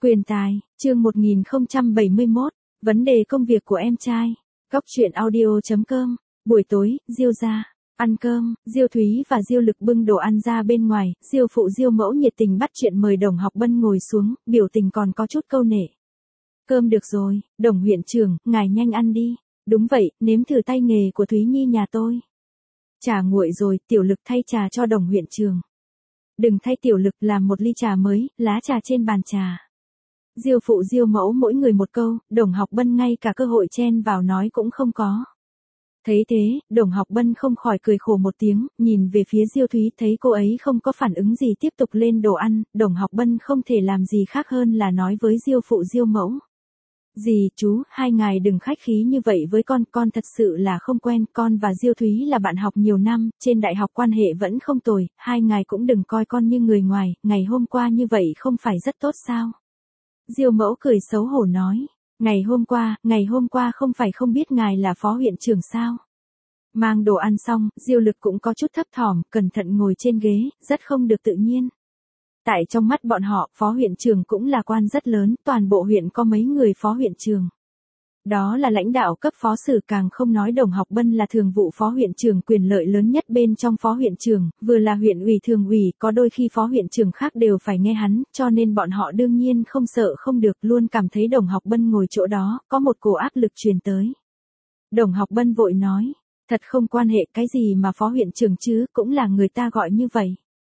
Quyền tài, chương 1071, vấn đề công việc của em trai. Góc truyện audio.com. Buổi tối, Diêu ra, ăn cơm, Diêu Thúy và Diêu Lực bưng đồ ăn ra bên ngoài, Diêu phụ Diêu mẫu nhiệt tình bắt chuyện mời Đồng Học Bân ngồi xuống, biểu tình còn có chút câu nệ. Cơm được rồi, Đồng huyện trưởng, ngài nhanh ăn đi. Đúng vậy, nếm thử tay nghề của Thúy Nhi nhà tôi. Trà nguội rồi, Tiểu Lực thay trà cho Đồng huyện trưởng. Đừng thay Tiểu Lực, làm một ly trà mới, lá trà trên bàn trà. Diêu phụ Diêu mẫu mỗi người một câu, Đồng Học Bân ngay cả cơ hội chen vào nói cũng không có. Thấy thế, Đồng Học Bân không khỏi cười khổ một tiếng, nhìn về phía Diêu Thúy thấy cô ấy không có phản ứng gì tiếp tục lên đồ ăn, Đồng Học Bân không thể làm gì khác hơn là nói với Diêu phụ Diêu mẫu. Dì, chú, hai ngài đừng khách khí như vậy với con thật sự là không quen, con và Diêu Thúy là bạn học nhiều năm, trên đại học quan hệ vẫn không tồi, hai ngài cũng đừng coi con như người ngoài, ngày hôm qua như vậy không phải rất tốt sao? Diêu mẫu cười xấu hổ nói, ngày hôm qua không phải không biết ngài là phó huyện trưởng sao? Mang đồ ăn xong, Diêu Lực cũng có chút thấp thỏm, cẩn thận ngồi trên ghế, rất không được tự nhiên. Tại trong mắt bọn họ, phó huyện trưởng cũng là quan rất lớn, toàn bộ huyện có mấy người phó huyện trưởng. Đó là lãnh đạo cấp phó sử, càng không nói Đồng Học Bân là thường vụ phó huyện trưởng, quyền lợi lớn nhất bên trong phó huyện trưởng, vừa là huyện ủy thường ủy, có đôi khi phó huyện trưởng khác đều phải nghe hắn, cho nên bọn họ đương nhiên không sợ không được, luôn cảm thấy Đồng Học Bân ngồi chỗ đó, có một cổ áp lực truyền tới. Đồng Học Bân vội nói, thật không quan hệ, cái gì mà phó huyện trưởng chứ, cũng là người ta gọi như vậy.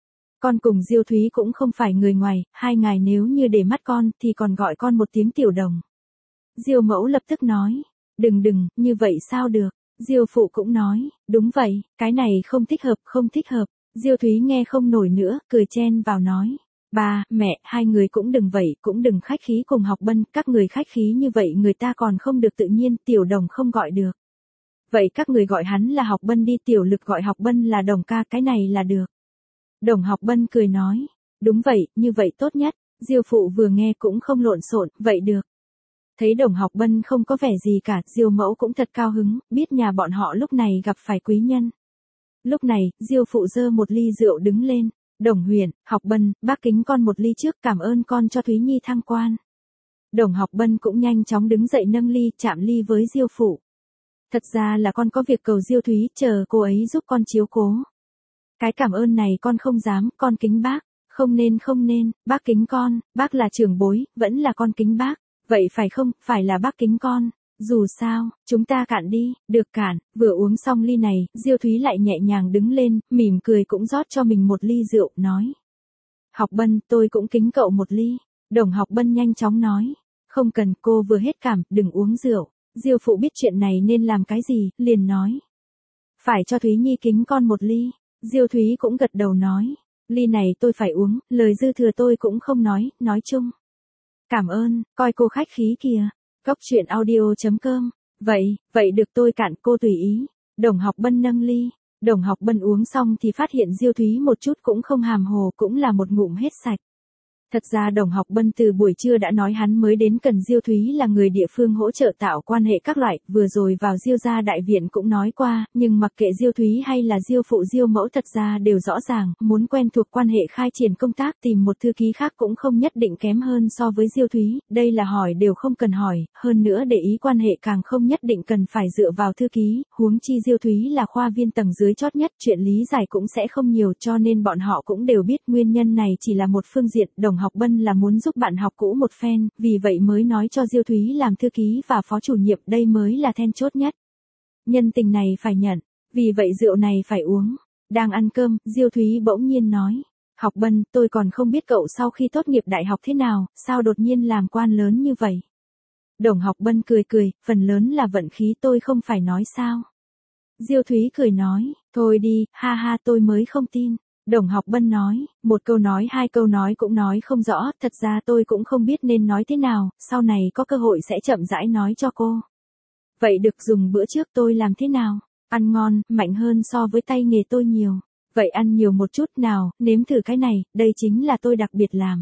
Con cùng Diêu Thúy cũng không phải người ngoài, hai ngài nếu như để mắt con thì còn gọi con một tiếng Tiểu Đồng. Diêu mẫu lập tức nói, đừng, như vậy sao được. Diêu phụ cũng nói, đúng vậy, cái này không thích hợp. Diêu Thúy nghe không nổi nữa, cười chen vào nói, ba, mẹ, hai người cũng đừng vậy, cũng đừng khách khí cùng Học Bân, các người khách khí như vậy người ta còn không được tự nhiên, Tiểu Đồng không gọi được. Vậy các người gọi hắn là Học Bân đi, Tiểu Lực gọi Học Bân là Đồng ca, cái này là được. Đồng Học Bân cười nói, đúng vậy, như vậy tốt nhất. Diêu phụ vừa nghe cũng không lộn xộn, vậy được. Thấy Đồng Học Bân không có vẻ gì cả, Diêu mẫu cũng thật cao hứng, biết nhà bọn họ lúc này gặp phải quý nhân. Lúc này, Diêu phụ giơ một ly rượu đứng lên, Đồng huyện, Học Bân, bác kính con một ly trước, cảm ơn con cho Thúy Nhi thăng quan. Đồng Học Bân cũng nhanh chóng đứng dậy nâng ly, chạm ly với Diêu phụ. Thật ra là con có việc cầu Diêu Thúy, chờ cô ấy giúp con chiếu cố. Cái cảm ơn này con không dám, con kính bác. Không nên, bác kính con, bác là trưởng bối, vẫn là con kính bác. Vậy phải không, phải là bác kính con. Dù sao, chúng ta cạn đi, được cạn. Vừa uống xong ly này, Diêu Thúy lại nhẹ nhàng đứng lên, mỉm cười cũng rót cho mình một ly rượu, nói. Học Bân, tôi cũng kính cậu một ly. Đồng Học Bân nhanh chóng nói. Không cần, cô vừa hết cảm, đừng uống rượu. Diêu phụ biết chuyện này nên làm cái gì, liền nói. Phải cho Thúy Nhi kính con một ly. Diêu Thúy cũng gật đầu nói. Ly này tôi phải uống, lời dư thừa tôi cũng không nói chung. Cảm ơn, coi cô khách khí kìa. Góc truyện audio.com. Vậy được, tôi cạn, cô tùy ý. Đồng Học Bân nâng ly. Đồng Học Bân uống xong thì phát hiện Diêu Thúy một chút cũng không hàm hồ, cũng là một ngụm hết sạch. Thật ra Đồng Học Bân từ buổi trưa đã nói hắn mới đến cần Diêu Thúy là người địa phương hỗ trợ tạo quan hệ các loại, vừa rồi vào Diêu gia đại viện cũng nói qua, nhưng mặc kệ Diêu Thúy hay là Diêu phụ Diêu mẫu thật ra đều rõ ràng, muốn quen thuộc quan hệ khai triển công tác tìm một thư ký khác cũng không nhất định kém hơn so với Diêu Thúy, đây là hỏi đều không cần hỏi, hơn nữa để ý quan hệ càng không nhất định cần phải dựa vào thư ký, huống chi Diêu Thúy là khoa viên tầng dưới chót nhất, chuyện lý giải cũng sẽ không nhiều cho nên bọn họ cũng đều biết nguyên nhân này chỉ là một phương diện. Đồng Học Bân là muốn giúp bạn học cũ một phen, vì vậy mới nói cho Diêu Thúy làm thư ký và phó chủ nhiệm, đây mới là then chốt nhất. Nhân tình này phải nhận, vì vậy rượu này phải uống. Đang ăn cơm, Diêu Thúy bỗng nhiên nói, Học Bân, tôi còn không biết cậu sau khi tốt nghiệp đại học thế nào, sao đột nhiên làm quan lớn như vậy. Đồng Học Bân cười, phần lớn là vận khí, tôi không phải nói sao. Diêu Thúy cười nói, thôi đi, ha tôi mới không tin. Đồng Học Bân nói, một câu nói hai câu nói cũng nói không rõ, thật ra tôi cũng không biết nên nói thế nào, sau này có cơ hội sẽ chậm rãi nói cho cô. Vậy được, dùng bữa trước tôi làm thế nào? Ăn ngon, mạnh hơn so với tay nghề tôi nhiều. Vậy ăn nhiều một chút nào, nếm thử cái này, đây chính là tôi đặc biệt làm.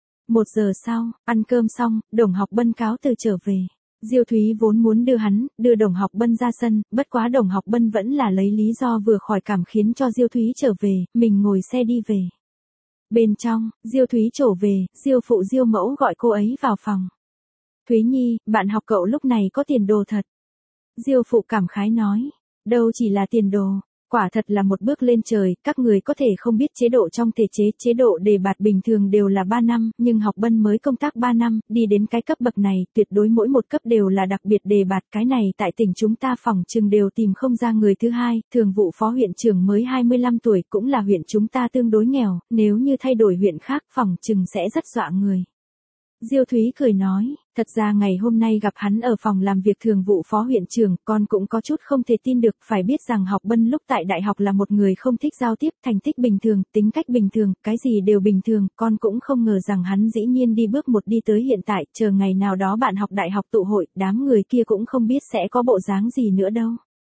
1 giờ sau, ăn cơm xong, Đồng Học Bân cáo từ trở về. Diêu Thúy vốn muốn đưa Đồng Học Bân ra sân, bất quá Đồng Học Bân vẫn là lấy lý do vừa khỏi cảm khiến cho Diêu Thúy trở về, mình ngồi xe đi về. Bên trong, Diêu Thúy trổ về, Diêu phụ Diêu mẫu gọi cô ấy vào phòng. Thúy Nhi, bạn học cậu lúc này có tiền đồ thật. Diêu phụ cảm khái nói, đâu chỉ là tiền đồ, quả thật là một bước lên trời, các người có thể không biết chế độ trong thể chế độ đề bạt bình thường đều là 3 năm, nhưng học Bân mới công tác 3 năm, đi đến cái cấp bậc này, tuyệt đối mỗi một cấp đều là đặc biệt đề bạt, cái này tại tỉnh chúng ta phỏng chừng đều tìm không ra người thứ hai, thường vụ phó huyện trưởng mới 25 tuổi cũng là huyện chúng ta tương đối nghèo, nếu như thay đổi huyện khác phỏng chừng sẽ rất dọa người. Diêu Thúy cười nói, thật ra ngày hôm nay gặp hắn ở phòng làm việc thường vụ phó huyện trưởng, con cũng có chút không thể tin được, phải biết rằng học Bân lúc tại đại học là một người không thích giao tiếp, thành tích bình thường, tính cách bình thường, cái gì đều bình thường, con cũng không ngờ rằng hắn dĩ nhiên đi bước một đi tới hiện tại, chờ ngày nào đó bạn học đại học tụ hội, đám người kia cũng không biết sẽ có bộ dáng gì nữa đâu.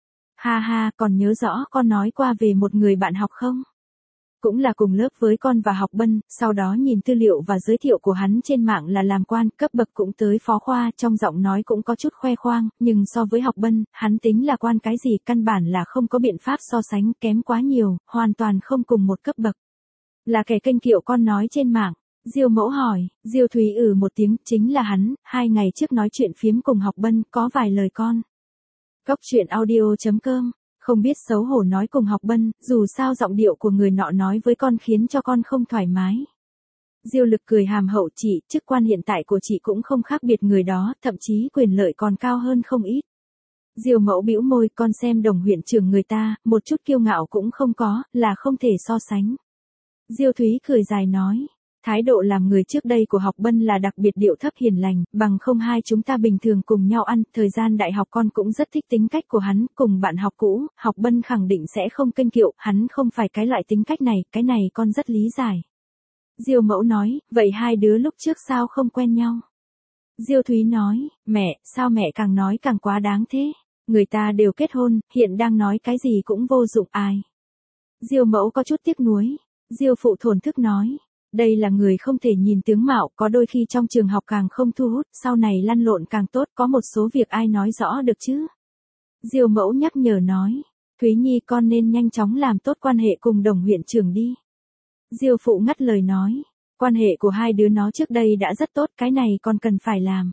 Ha ha, còn nhớ rõ con nói qua về một người bạn học không? Cũng là cùng lớp với con và học Bân, sau đó nhìn tư liệu và giới thiệu của hắn trên mạng là làm quan, cấp bậc cũng tới phó khoa, trong giọng nói cũng có chút khoe khoang, nhưng so với học Bân, hắn tính là quan cái gì, căn bản là không có biện pháp so sánh, kém quá nhiều, hoàn toàn không cùng một cấp bậc. Là kẻ kênh kiệu con nói trên mạng. Diêu mẫu hỏi, Diêu Thúy một tiếng, chính là hắn, 2 ngày trước nói chuyện phiếm cùng học Bân, có vài lời con. Góc truyện audio.com. Không biết xấu hổ nói cùng học Bân, dù sao giọng điệu của người nọ nói với con khiến cho con không thoải mái. Diêu Lực cười hàm hậu, chị, chức quan hiện tại của chị cũng không khác biệt người đó, thậm chí quyền lợi còn cao hơn không ít. Diêu mẫu bĩu môi, con xem Đồng huyện trưởng người ta, một chút kiêu ngạo cũng không có, là không thể so sánh. Diêu Thúy cười dài nói, thái độ làm người trước đây của học Bân là đặc biệt điệu thấp hiền lành, bằng không hai chúng ta bình thường cùng nhau ăn, thời gian đại học con cũng rất thích tính cách của hắn, cùng bạn học cũ, học Bân khẳng định sẽ không kênh kiệu, hắn không phải cái loại tính cách này, cái này con rất lý giải. Diêu mẫu nói, vậy hai đứa lúc trước sao không quen nhau? Diêu Thúy nói, mẹ, sao mẹ càng nói càng quá đáng thế? Người ta đều kết hôn, hiện đang nói cái gì cũng vô dụng ai. Diêu mẫu có chút tiếc nuối. Diêu phụ thổn thức nói, đây là người không thể nhìn tướng mạo, có đôi khi trong trường học càng không thu hút, sau này lăn lộn càng tốt, có một số việc ai nói rõ được chứ. Diêu mẫu nhắc nhở nói, Thúy Nhi con nên nhanh chóng làm tốt quan hệ cùng Đồng huyện trưởng đi. Diêu phụ ngắt lời nói, quan hệ của hai đứa nó trước đây đã rất tốt, cái này con cần phải làm.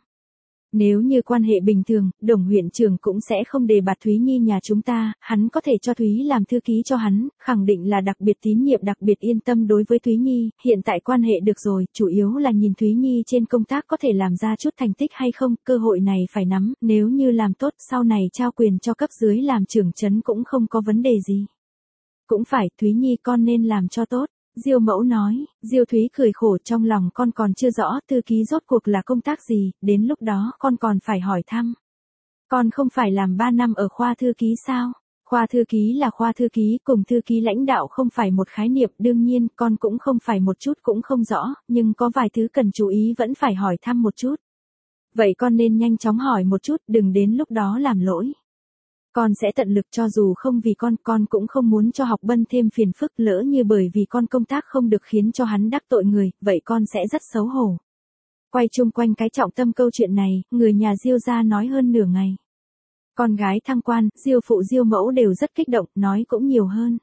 Nếu như quan hệ bình thường, Đồng huyện trưởng cũng sẽ không đề bạt Thúy Nhi nhà chúng ta, hắn có thể cho Thúy làm thư ký cho hắn, khẳng định là đặc biệt tín nhiệm đặc biệt yên tâm đối với Thúy Nhi, hiện tại quan hệ được rồi, chủ yếu là nhìn Thúy Nhi trên công tác có thể làm ra chút thành tích hay không, cơ hội này phải nắm, nếu như làm tốt sau này trao quyền cho cấp dưới làm trưởng trấn cũng không có vấn đề gì. Cũng phải, Thúy Nhi con nên làm cho tốt. Diêu mẫu nói, Diêu Thúy cười khổ, trong lòng con còn chưa rõ thư ký rốt cuộc là công tác gì, đến lúc đó con còn phải hỏi thăm. Con không phải làm 3 năm ở khoa thư ký sao? Khoa thư ký là khoa thư ký, cùng thư ký lãnh đạo không phải một khái niệm, đương nhiên con cũng không phải một chút cũng không rõ, nhưng có vài thứ cần chú ý vẫn phải hỏi thăm một chút. Vậy con nên nhanh chóng hỏi một chút, đừng đến lúc đó làm lỗi. Con sẽ tận lực, cho dù không vì con cũng không muốn cho học Bân thêm phiền phức, lỡ như bởi vì con công tác không được khiến cho hắn đắc tội người, vậy con sẽ rất xấu hổ. Quay chung quanh cái trọng tâm câu chuyện này, người nhà Diêu gia nói hơn nửa ngày. Con gái thăng quan, Diêu phụ Diêu mẫu đều rất kích động, nói cũng nhiều hơn.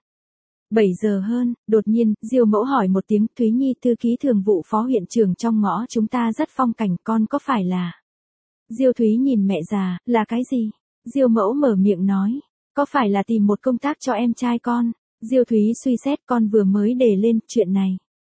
7 giờ hơn, đột nhiên, Diêu mẫu hỏi một tiếng, Thúy Nhi thư ký thường vụ phó huyện trưởng trong ngõ chúng ta rất phong cảnh, con có phải là? Diêu Thúy nhìn mẹ già, là cái gì? Diêu mẫu mở miệng nói, có phải là tìm một công tác cho em trai con? Diêu Thúy suy xét, con vừa mới đề lên chuyện này.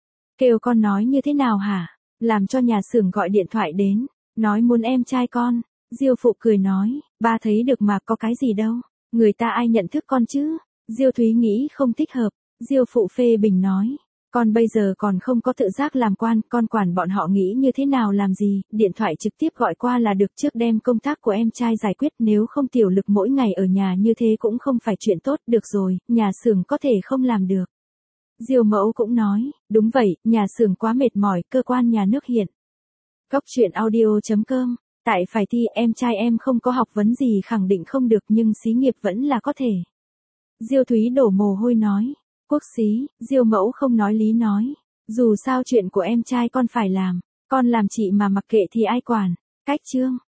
Kêu con nói như thế nào hả? Làm cho nhà xưởng gọi điện thoại đến, nói muốn em trai con. Diêu phụ cười nói, ba thấy được mà có cái gì đâu, người ta ai nhận thức con chứ? Diêu Thúy nghĩ không thích hợp. Diêu phụ phê bình nói, con bây giờ còn không có tự giác làm quan, con quản bọn họ nghĩ như thế nào làm gì, điện thoại trực tiếp gọi qua là được, trước đem công tác của em trai giải quyết, nếu không Tiểu Lực mỗi ngày ở nhà như thế cũng không phải chuyện tốt, được rồi, nhà xưởng có thể không làm được. Diêu mẫu cũng nói, đúng vậy, nhà xưởng quá mệt mỏi, cơ quan nhà nước hiện. Góc truyện audio.com, tại phải thi, em trai em không có học vấn gì khẳng định không được nhưng xí nghiệp vẫn là có thể. Diêu Thúy đổ mồ hôi nói. Quốc xí, Diêu mẫu không nói lý nói, dù sao chuyện của em trai con phải làm, con làm chị mà mặc kệ thì ai quản. Cách chương